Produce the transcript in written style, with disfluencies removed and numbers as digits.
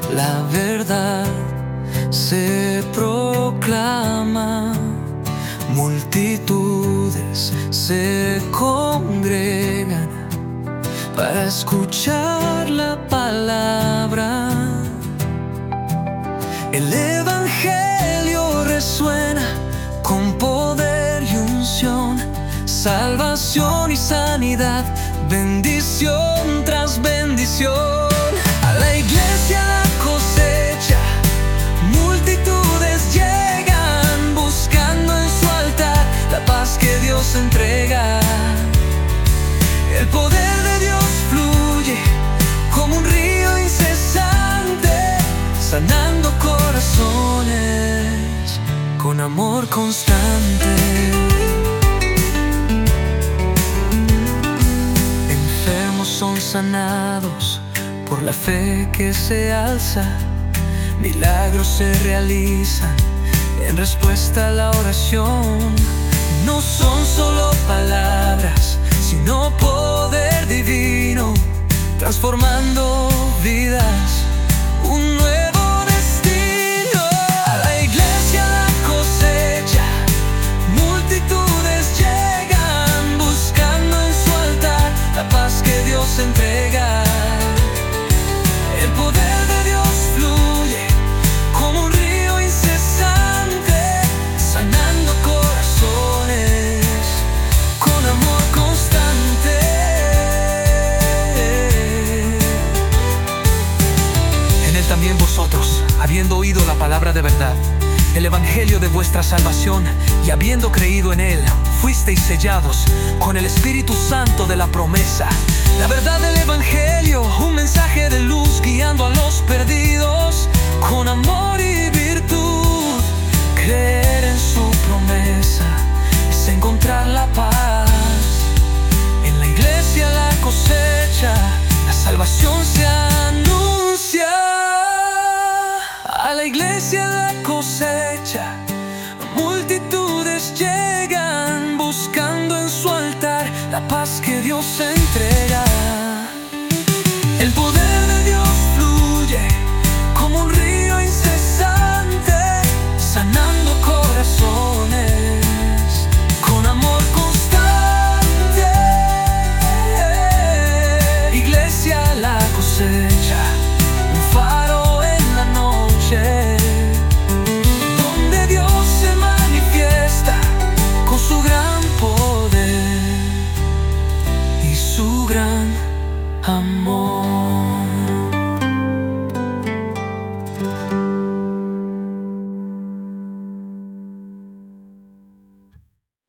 la verdad se proclama, multitudes se congregan para escuchar la palabra. El Evangelio resuena con poder y unción, salvación y sanidad, bendición tras bendición. A la iglesia la cosecha, multitudes llegan buscando en su altar la paz que Dios entrega. El poder de Dios fluye como un río incesante, sanando corazones con amor constante. Enfermos son sanados por la fe que se alza, milagros se realizan en respuesta a la oración. No son solo palabras, sino poder divino, transformando vidas, un nuevo destino. A la iglesia la cosecha, multitudes llegan buscando en su altar la paz que Dios entrega. El poder de Dios fluye como un río incesante, sanando corazones con amor constante. En Él también vosotros, habiendo oído la palabra de verdad, el evangelio de vuestra salvación, y habiendo creído en Él, fuisteis sellados con el Espíritu Santo de la promesa. La verdad del evangelio, un mensaje de luz guiando a los perdidos con amor y virtud. Creer en su promesa es encontrar la paz. En la iglesia la cosecha, la salvación se anuncia. A la iglesia la cosecha, multitudes llegan buscando en su altar la paz que Dios entrega. El poder de Dios fluye como un río incesante, sanando corazones con amor constante. Iglesia la cosecha, un faro en la noche, donde Dios se manifiesta con su gran poder y su gran amor.